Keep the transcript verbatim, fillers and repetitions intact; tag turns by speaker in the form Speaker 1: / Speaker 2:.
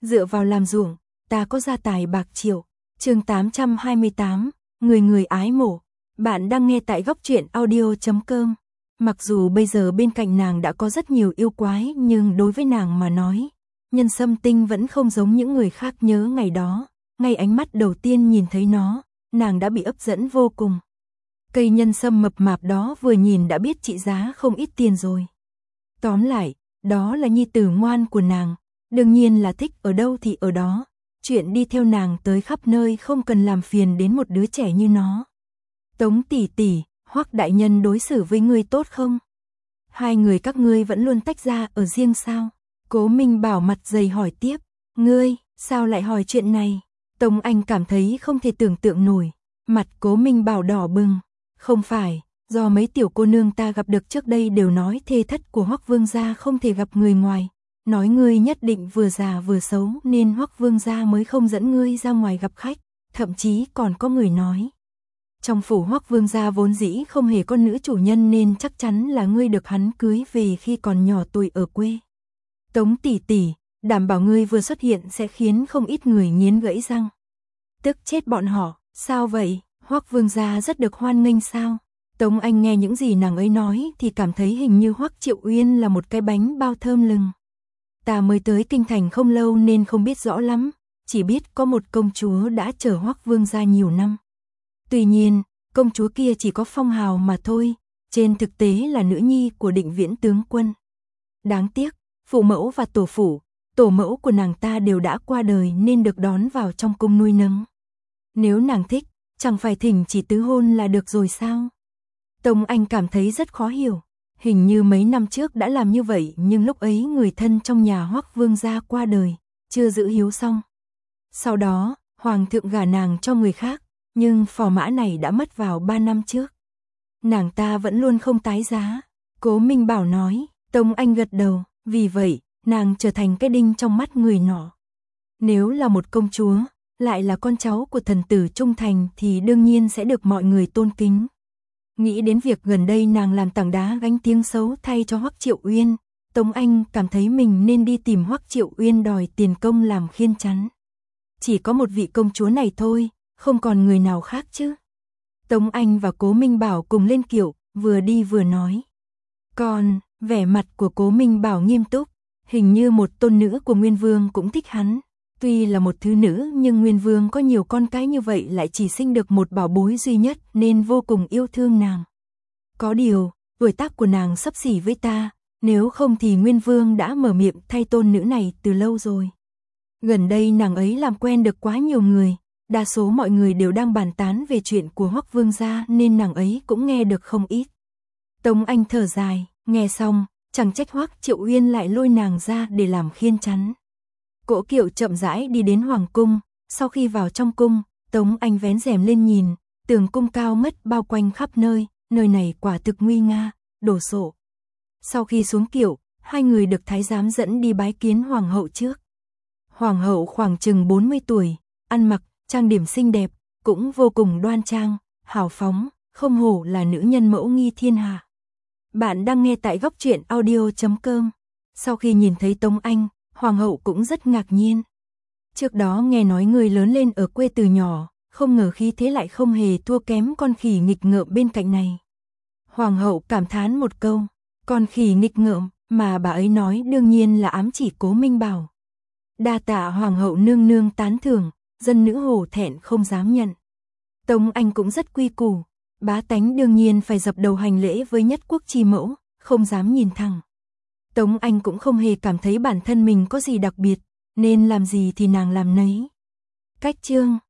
Speaker 1: dựa vào làm ruộng, ta có gia tài bạc triệu. Chương tám trăm hai mươi tám, người người ái mộ. Bạn đang nghe tại góc truyện audio chấm com. Mặc dù bây giờ bên cạnh nàng đã có rất nhiều yêu quái, nhưng đối với nàng mà nói, Nhân Sâm Tinh vẫn không giống những người khác. Nhớ ngày đó, ngay ánh mắt đầu tiên nhìn thấy nó, nàng đã bị hấp dẫn vô cùng. Cây nhân sâm mập mạp đó vừa nhìn đã biết trị giá không ít tiền rồi. Tóm lại, đó là nhi tử ngoan của nàng, đương nhiên là thích ở đâu thì ở đó. Chuyện đi theo nàng tới khắp nơi không cần làm phiền đến một đứa trẻ như nó. Tống tỷ tỷ, Hoắc đại nhân đối xử với ngươi tốt không? Hai người các ngươi vẫn luôn tách ra ở riêng sao? Cố Minh Bảo mặt dày hỏi tiếp. Ngươi, sao lại hỏi chuyện này? Tống Anh cảm thấy không thể tưởng tượng nổi. Mặt Cố Minh Bảo đỏ bừng. Không phải, do mấy tiểu cô nương ta gặp được trước đây đều nói thê thất của Hoắc vương gia không thể gặp người ngoài. Nói ngươi nhất định vừa già vừa xấu nên Hoắc vương gia mới không dẫn ngươi ra ngoài gặp khách. Thậm chí còn có người nói, trong phủ Hoắc vương gia vốn dĩ không hề có nữ chủ nhân nên chắc chắn là ngươi được hắn cưới về khi còn nhỏ tuổi ở quê. Tống tỷ tỷ, đảm bảo ngươi vừa xuất hiện sẽ khiến không ít người nghiến gãy răng. Tức chết bọn họ, sao vậy? Hoắc vương gia rất được hoan nghênh sao? Tống Anh nghe những gì nàng ấy nói thì cảm thấy hình như Hoắc Triệu Uyên là một cái bánh bao thơm lừng. Ta mới tới kinh thành không lâu nên không biết rõ lắm, chỉ biết có một công chúa đã chờ Hoắc vương gia nhiều năm. Tuy nhiên, công chúa kia chỉ có phong hào mà thôi, trên thực tế là nữ nhi của Định Viễn tướng quân. Đáng tiếc, phụ mẫu và tổ phụ, tổ mẫu của nàng ta đều đã qua đời nên được đón vào trong cung nuôi nấng. Nếu nàng thích, chẳng phải thỉnh chỉ tứ hôn là được rồi sao? Tống Anh cảm thấy rất khó hiểu. Hình như mấy năm trước đã làm như vậy nhưng lúc ấy người thân trong nhà Hoắc vương gia qua đời, chưa giữ hiếu xong. Sau đó, hoàng thượng gả nàng cho người khác, nhưng phò mã này đã mất vào ba năm trước. Nàng ta vẫn luôn không tái giá. Cố Minh Bảo nói. Tống Anh gật đầu, vì vậy, nàng trở thành cái đinh trong mắt người nọ. Nếu là một công chúa, lại là con cháu của thần tử trung thành thì đương nhiên sẽ được mọi người tôn kính. Nghĩ đến việc gần đây nàng làm tảng đá gánh tiếng xấu thay cho Hoắc Triệu Uyên, Tống Anh cảm thấy mình nên đi tìm Hoắc Triệu Uyên đòi tiền công làm khiên chắn. Chỉ có một vị công chúa này thôi, không còn người nào khác chứ. Tống Anh và Cố Minh Bảo cùng lên kiệu, vừa đi vừa nói. Còn, vẻ mặt của Cố Minh Bảo nghiêm túc, hình như một tôn nữ của Nguyên Vương cũng thích hắn. Tuy là một thứ nữ nhưng Nguyên Vương có nhiều con cái như vậy lại chỉ sinh được một bảo bối duy nhất nên vô cùng yêu thương nàng. Có điều, tuổi tác của nàng xấp xỉ với ta, nếu không thì Nguyên Vương đã mở miệng thay tôn nữ này từ lâu rồi. Gần đây nàng ấy làm quen được quá nhiều người, đa số mọi người đều đang bàn tán về chuyện của Hoắc vương gia nên nàng ấy cũng nghe được không ít. Tống Anh thở dài, nghe xong, chẳng trách Hoắc Triệu Uyên lại lôi nàng ra để làm khiên chắn. Cỗ kiệu chậm rãi đi đến hoàng cung, sau khi vào trong cung, Tống Anh vén rèm lên nhìn, tường cung cao ngất bao quanh khắp nơi, nơi này quả thực nguy nga, đồ sộ. Sau khi xuống kiệu, hai người được thái giám dẫn đi bái kiến hoàng hậu trước. Hoàng hậu khoảng chừng bốn mươi tuổi, ăn mặc, trang điểm xinh đẹp, cũng vô cùng đoan trang, hào phóng, không hổ là nữ nhân mẫu nghi thiên hạ. Bạn đang nghe tại góc truyện audio chấm com. Sau khi nhìn thấy Tống Anh, hoàng hậu cũng rất ngạc nhiên. Trước đó nghe nói người lớn lên ở quê từ nhỏ, không ngờ khí thế lại không hề thua kém con khỉ nghịch ngợm bên cạnh này. Hoàng hậu cảm thán một câu, con khỉ nghịch ngợm mà bà ấy nói đương nhiên là ám chỉ Cố Minh Bảo. Đa tạ hoàng hậu nương nương tán thưởng, dân nữ hổ thẹn không dám nhận. Tống Anh cũng rất quy củ, bá tánh đương nhiên phải dập đầu hành lễ với nhất quốc chi mẫu, không dám nhìn thẳng. Tống Anh cũng không hề cảm thấy bản thân mình có gì đặc biệt, nên làm gì thì nàng làm nấy. Cách chương